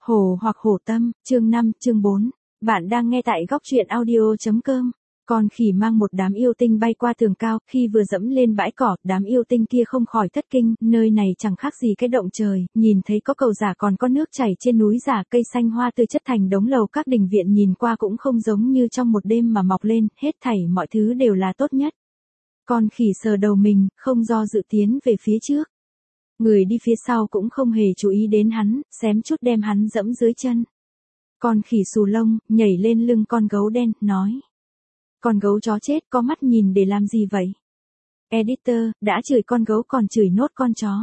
Hổ hoặc hổ tâm, chương 5, chương 4. Bạn đang nghe tại góc truyện audio.com. Con khỉ mang một đám yêu tinh bay qua tường cao, khi vừa dẫm lên bãi cỏ, đám yêu tinh kia không khỏi thất kinh, nơi này chẳng khác gì cái động trời, nhìn thấy có cầu giả còn có nước chảy trên núi giả, cây xanh hoa tươi chất thành đống lầu, các đình viện nhìn qua cũng không giống như trong một đêm mà mọc lên, hết thảy mọi thứ đều là tốt nhất. Con khỉ sờ đầu mình, không do dự tiến về phía trước. Người đi phía sau cũng không hề chú ý đến hắn, xém chút đem hắn dẫm dưới chân. Con khỉ xù lông, nhảy lên lưng con gấu đen, nói. Con gấu chó chết có mắt nhìn để làm gì vậy? Editor, đã chửi con gấu còn chửi nốt con chó.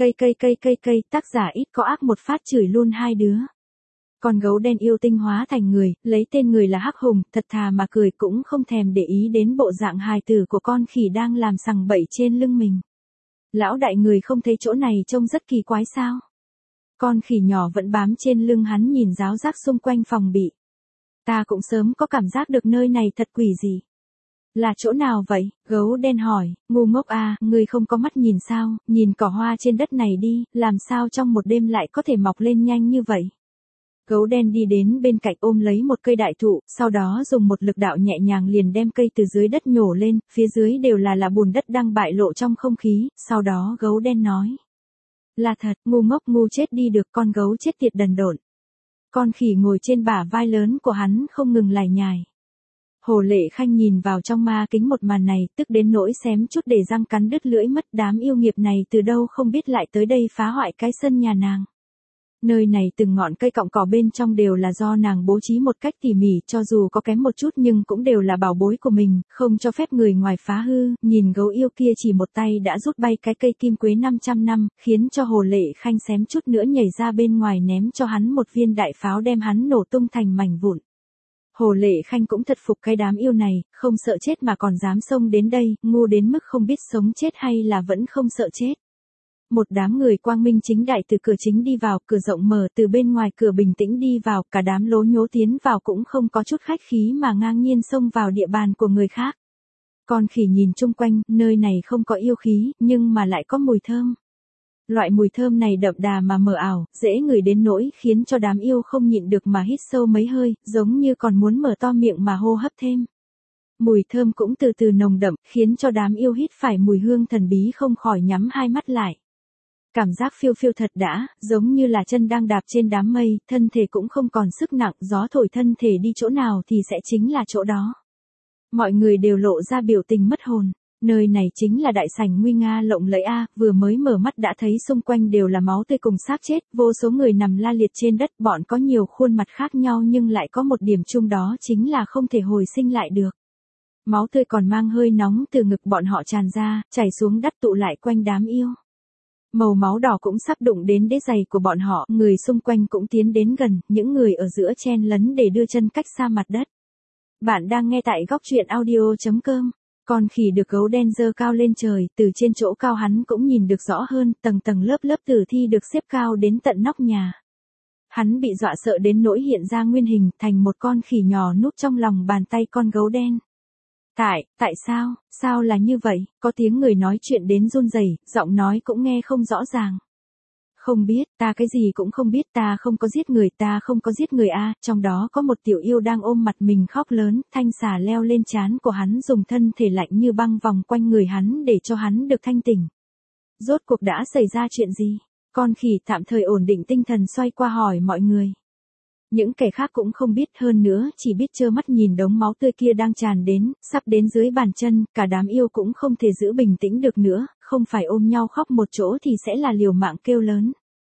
Cây, tác giả ít có ác một phát chửi luôn hai đứa. Con gấu đen yêu tinh hóa thành người, lấy tên người là Hắc Hùng, thật thà mà cười cũng không thèm để ý đến bộ dạng hài tử của con khỉ đang làm sằng bậy trên lưng mình. Lão đại người không thấy chỗ này trông rất kỳ quái sao? Con khỉ nhỏ vẫn bám trên lưng hắn nhìn ráo rác xung quanh phòng bị. Ta cũng sớm có cảm giác được nơi này thật quỷ dị. Là chỗ nào vậy? Gấu đen hỏi, ngu ngốc à, người không có mắt nhìn sao, nhìn cỏ hoa trên đất này đi, làm sao trong một đêm lại có thể mọc lên nhanh như vậy? Gấu đen đi đến bên cạnh ôm lấy một cây đại thụ, sau đó dùng một lực đạo nhẹ nhàng liền đem cây từ dưới đất nhổ lên, phía dưới đều là bùn đất đang bại lộ trong không khí, sau đó gấu đen nói. Là thật, ngu ngốc ngu chết đi được, con gấu chết tiệt đần độn. Con khỉ ngồi trên bả vai lớn của hắn không ngừng lải nhải. Hồ Lệ Khanh nhìn vào trong ma kính một màn này, tức đến nỗi xém chút để răng cắn đứt lưỡi mất, đám yêu nghiệt này từ đâu không biết lại tới đây phá hoại cái sân nhà nàng. Nơi này từng ngọn cây cọng cỏ bên trong đều là do nàng bố trí một cách tỉ mỉ, cho dù có kém một chút nhưng cũng đều là bảo bối của mình, không cho phép người ngoài phá hư. Nhìn gấu yêu kia chỉ một tay đã rút bay cái cây kim quế 500 năm, khiến cho Hồ Lệ Khanh xém chút nữa nhảy ra bên ngoài ném cho hắn một viên đại pháo đem hắn nổ tung thành mảnh vụn. Hồ Lệ Khanh cũng thật phục cái đám yêu này, không sợ chết mà còn dám xông đến đây, ngu đến mức không biết sống chết hay là vẫn không sợ chết. Một đám người quang minh chính đại từ cửa chính đi vào, cửa rộng mở, từ bên ngoài cửa bình tĩnh đi vào, cả đám lố nhố tiến vào cũng không có chút khách khí mà ngang nhiên xông vào địa bàn của người khác. Con khỉ nhìn chung quanh, nơi này không có yêu khí, nhưng mà lại có mùi thơm. Loại mùi thơm này đậm đà mà mờ ảo, dễ ngửi đến nỗi khiến cho đám yêu không nhịn được mà hít sâu mấy hơi, giống như còn muốn mở to miệng mà hô hấp thêm. Mùi thơm cũng từ từ nồng đậm, khiến cho đám yêu hít phải mùi hương thần bí không khỏi nhắm hai mắt lại. Cảm giác phiêu phiêu thật đã, giống như là chân đang đạp trên đám mây, thân thể cũng không còn sức nặng, gió thổi thân thể đi chỗ nào thì sẽ chính là chỗ đó. Mọi người đều lộ ra biểu tình mất hồn. Nơi này chính là đại sảnh nguy nga lộng lẫy a, vừa mới mở mắt đã thấy xung quanh đều là máu tươi cùng xác chết, vô số người nằm la liệt trên đất, bọn có nhiều khuôn mặt khác nhau nhưng lại có một điểm chung đó chính là không thể hồi sinh lại được. Máu tươi còn mang hơi nóng từ ngực bọn họ tràn ra, chảy xuống đất tụ lại quanh đám yêu. Màu máu đỏ cũng sắp đụng đến đế giày của bọn họ, người xung quanh cũng tiến đến gần, những người ở giữa chen lấn để đưa chân cách xa mặt đất. Bạn đang nghe tại góc truyện audio.com. Con khỉ được gấu đen giơ cao lên trời, từ trên chỗ cao hắn cũng nhìn được rõ hơn, tầng tầng lớp lớp tử thi được xếp cao đến tận nóc nhà. Hắn bị dọa sợ đến nỗi hiện ra nguyên hình, thành một con khỉ nhỏ núp trong lòng bàn tay con gấu đen. Tại sao là như vậy? Có tiếng người nói chuyện đến run rẩy, giọng nói cũng nghe không rõ ràng. Không biết, ta cái gì cũng không biết, ta không có giết người a. Trong đó có một tiểu yêu đang ôm mặt mình khóc lớn, thanh xà leo lên trán của hắn dùng thân thể lạnh như băng vòng quanh người hắn để cho hắn được thanh tỉnh. Rốt cuộc đã xảy ra chuyện gì? Con khỉ tạm thời ổn định tinh thần xoay qua hỏi mọi người. Những kẻ khác cũng không biết, hơn nữa chỉ biết trơ mắt nhìn đống máu tươi kia đang tràn đến, sắp đến dưới bàn chân, cả đám yêu cũng không thể giữ bình tĩnh được nữa, không phải ôm nhau khóc một chỗ thì sẽ là liều mạng kêu lớn.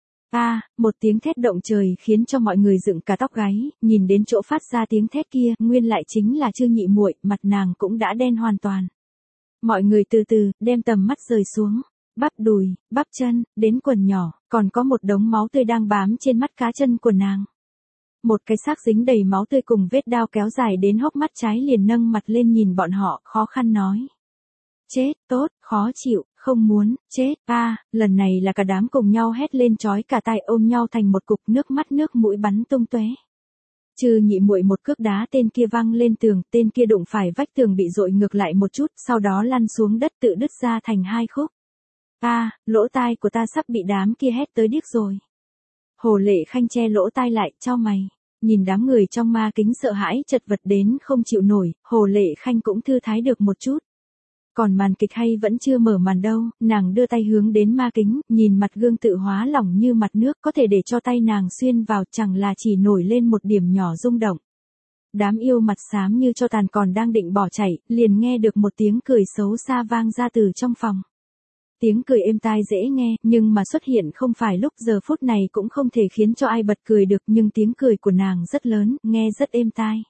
Một tiếng thét động trời khiến cho mọi người dựng cả tóc gáy, nhìn đến chỗ phát ra tiếng thét kia, nguyên lại chính là Trương Nhị Muội, mặt nàng cũng đã đen hoàn toàn. Mọi người từ từ đem tầm mắt rời xuống, bắp đùi, bắp chân, đến quần nhỏ, còn có một đống máu tươi đang bám trên mắt cá chân của nàng. Một cái xác dính đầy máu tươi cùng vết đao kéo dài đến hốc mắt trái liền nâng mặt lên nhìn bọn họ, khó khăn nói. Chết, tốt, khó chịu, không muốn, chết, lần này là cả đám cùng nhau hét lên chói cả tai ôm nhau thành một cục, nước mắt nước mũi bắn tung tóe. Trừ Nhị Muội một cước đá tên kia văng lên tường, tên kia đụng phải vách tường bị dội ngược lại một chút, sau đó lăn xuống đất tự đứt ra thành hai khúc. Lỗ tai của ta sắp bị đám kia hét tới điếc rồi. Hồ Lệ Khanh che lỗ tai lại, chau mày. Nhìn đám người trong ma kính sợ hãi chật vật đến không chịu nổi, Hồ Lệ Khanh cũng thư thái được một chút. Còn màn kịch hay vẫn chưa mở màn đâu, nàng đưa tay hướng đến ma kính, nhìn mặt gương tự hóa lỏng như mặt nước, có thể để cho tay nàng xuyên vào, chẳng là chỉ nổi lên một điểm nhỏ rung động. Đám yêu mặt xám như cho tàn còn đang định bỏ chạy, liền nghe được một tiếng cười xấu xa vang ra từ trong phòng. Tiếng cười êm tai dễ nghe, nhưng mà xuất hiện không phải lúc giờ phút này cũng không thể khiến cho ai bật cười được, nhưng tiếng cười của nàng rất lớn, nghe rất êm tai.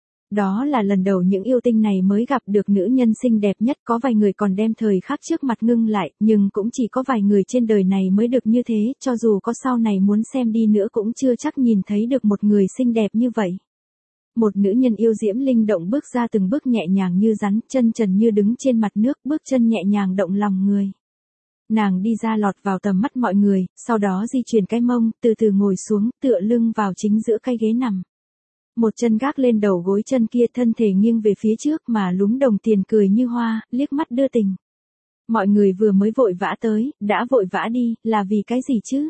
Đó là lần đầu những yêu tinh này mới gặp được nữ nhân xinh đẹp nhất, có vài người còn đem thời khắc trước mặt ngưng lại, nhưng cũng chỉ có vài người trên đời này mới được như thế, cho dù có sau này muốn xem đi nữa cũng chưa chắc nhìn thấy được một người xinh đẹp như vậy. Một nữ nhân yêu diễm linh động bước ra từng bước nhẹ nhàng như rắn, chân trần như đứng trên mặt nước, bước chân nhẹ nhàng động lòng người. Nàng đi ra lọt vào tầm mắt mọi người, sau đó di chuyển cái mông, từ từ ngồi xuống, tựa lưng vào chính giữa cái ghế nằm. Một chân gác lên đầu gối chân kia, thân thể nghiêng về phía trước mà lúm đồng tiền cười như hoa, liếc mắt đưa tình. Mọi người vừa mới vội vã tới, đã vội vã đi, là vì cái gì chứ?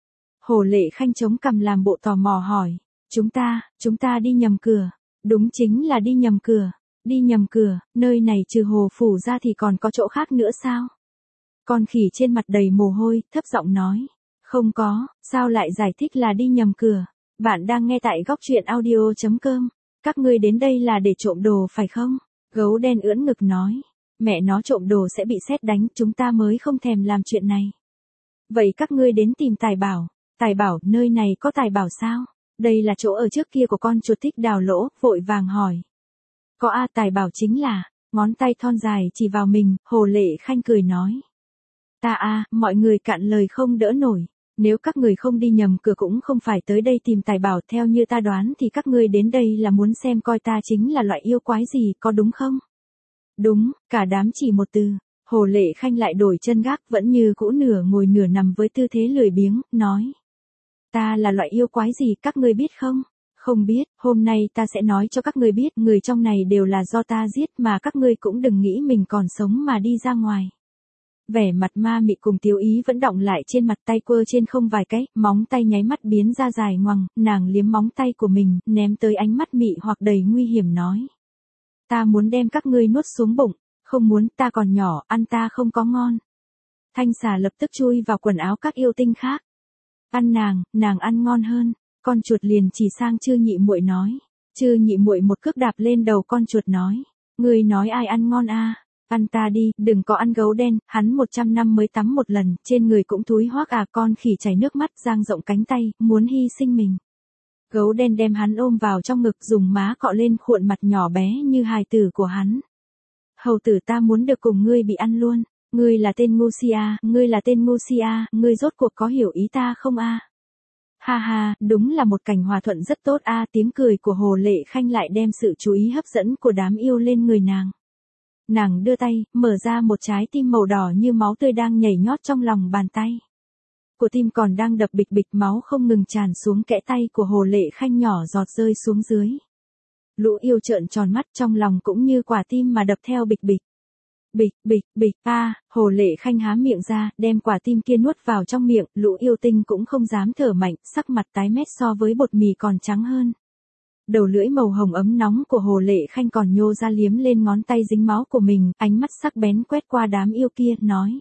Hồ Lệ Khanh chống cằm làm bộ tò mò hỏi. Chúng ta đi nhầm cửa. Đúng chính là đi nhầm cửa. Đi nhầm cửa, nơi này trừ hồ phủ ra thì còn có chỗ khác nữa sao? Con khỉ trên mặt đầy mồ hôi, thấp giọng nói. Không có, sao lại giải thích là đi nhầm cửa? Bạn đang nghe tại góc truyện audio.com. Các ngươi đến đây là để trộm đồ phải không? Gấu đen ưỡn ngực nói. Mẹ nó trộm đồ sẽ bị sét đánh, chúng ta mới không thèm làm chuyện này. Vậy các ngươi đến tìm tài bảo. Tài bảo, nơi này có tài bảo sao? Đây là chỗ ở trước kia của con chuột thích đào lỗ, vội vàng hỏi. Có a, tài bảo chính là, ngón tay thon dài chỉ vào mình, Hồ Lệ Khanh cười nói. Ta a, mọi người cạn lời không đỡ nổi. Nếu các người không đi nhầm cửa cũng không phải tới đây tìm tài bảo, theo như ta đoán thì các ngươi đến đây là muốn xem coi ta chính là loại yêu quái gì, có đúng không? Đúng, cả đám chỉ một từ. Hồ Lệ Khanh lại đổi chân gác, vẫn như cũ nửa ngồi nửa nằm với tư thế lười biếng, nói. Ta là loại yêu quái gì các ngươi biết không? Không biết, hôm nay ta sẽ nói cho các ngươi biết, người trong này đều là do ta giết, mà các ngươi cũng đừng nghĩ mình còn sống mà đi ra ngoài. Vẻ mặt ma mị cùng Tiếu Ý vẫn đọng lại trên mặt, tay quơ trên không vài cái, móng tay nháy mắt biến ra dài ngoằng, nàng liếm móng tay của mình, ném tới ánh mắt mị hoặc đầy nguy hiểm nói. Ta muốn đem các ngươi nuốt xuống bụng, không muốn, ta còn nhỏ, ăn ta không có ngon. Thanh xà lập tức chui vào quần áo các yêu tinh khác. Ăn nàng ăn ngon hơn. Con chuột liền chỉ sang Chư Nhị Muội nói. Chư Nhị Muội một cước đạp lên đầu con chuột nói. Ngươi nói ai ăn ngon a? Ăn ta đi, đừng có ăn gấu đen, hắn 100 năm mới tắm một lần, trên người cũng thúi hoác à. Con khỉ chảy nước mắt, dang rộng cánh tay, muốn hy sinh mình. Gấu đen đem hắn ôm vào trong ngực, dùng má cọ lên khuôn mặt nhỏ bé như hài tử của hắn. Hầu tử, ta muốn được cùng ngươi bị ăn luôn. Ngươi là tên ngu si a, ngươi là tên ngu si a, ngươi rốt cuộc có hiểu ý ta không a? Ha ha, đúng là một cảnh hòa thuận rất tốt a. Tiếng cười của Hồ Lệ Khanh lại đem sự chú ý hấp dẫn của đám yêu lên người nàng. Nàng đưa tay, mở ra một trái tim màu đỏ như máu tươi đang nhảy nhót trong lòng bàn tay. Của tim còn đang đập bịch bịch, máu không ngừng tràn xuống kẽ tay của Hồ Lệ Khanh, nhỏ giọt rơi xuống dưới. Lũ yêu trợn tròn mắt, trong lòng cũng như quả tim mà đập theo bịch bịch. Bịch bịch bịch a, Hồ Lệ Khanh há miệng ra, đem quả tim kia nuốt vào trong miệng, lũ yêu tinh cũng không dám thở mạnh, sắc mặt tái mét so với bột mì còn trắng hơn. Đầu lưỡi màu hồng ấm nóng của Hồ Lệ Khanh còn nhô ra liếm lên ngón tay dính máu của mình, ánh mắt sắc bén quét qua đám yêu kia, nói.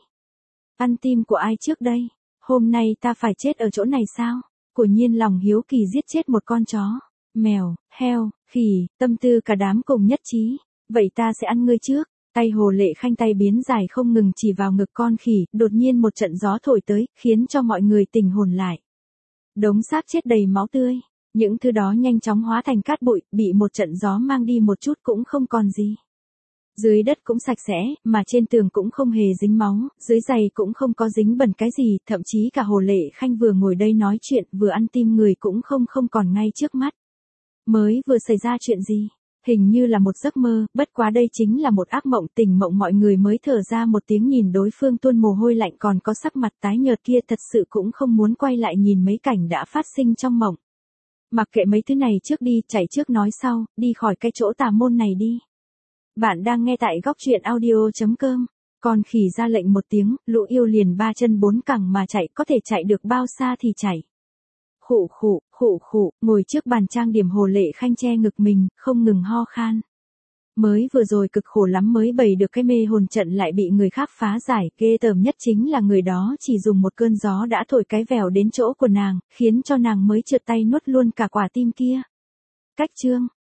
Ăn tim của ai trước đây? Hôm nay ta phải chết ở chỗ này sao? Của nhiên lòng hiếu kỳ giết chết một con chó, mèo, heo, khỉ, tâm tư cả đám cùng nhất trí. Vậy ta sẽ ăn ngươi trước. Tay Hồ Lệ Khanh tay biến dài không ngừng chỉ vào ngực con khỉ, đột nhiên một trận gió thổi tới, khiến cho mọi người tỉnh hồn lại. Đống xác chết đầy máu tươi. Những thứ đó nhanh chóng hóa thành cát bụi, bị một trận gió mang đi một chút cũng không còn gì. Dưới đất cũng sạch sẽ, mà trên tường cũng không hề dính máu, dưới giày cũng không có dính bẩn cái gì, thậm chí cả Hồ Lệ Khanh vừa ngồi đây nói chuyện, vừa ăn tim người cũng không còn ngay trước mắt. Mới vừa xảy ra chuyện gì? Hình như là một giấc mơ, bất quá đây chính là một ác mộng. Tỉnh mộng mọi người mới thở ra một tiếng, nhìn đối phương tuôn mồ hôi lạnh còn có sắc mặt tái nhợt kia, thật sự cũng không muốn quay lại nhìn mấy cảnh đã phát sinh trong mộng. Mặc kệ mấy thứ này trước đi, chạy trước nói sau, đi khỏi cái chỗ tà môn này đi. Bạn đang nghe tại góc truyện audio.com. Con khỉ ra lệnh một tiếng, lũ yêu liền ba chân bốn cẳng mà chạy, có thể chạy được bao xa thì chạy. ngồi trước bàn trang điểm Hồ Lệ Khanh che ngực mình, không ngừng ho khan. Mới vừa rồi cực khổ lắm mới bày được cái mê hồn trận lại bị người khác phá giải, ghê tởm nhất chính là người đó chỉ dùng một cơn gió đã thổi cái vèo đến chỗ của nàng, khiến cho nàng mới trượt tay nuốt luôn cả quả tim kia. Cách chương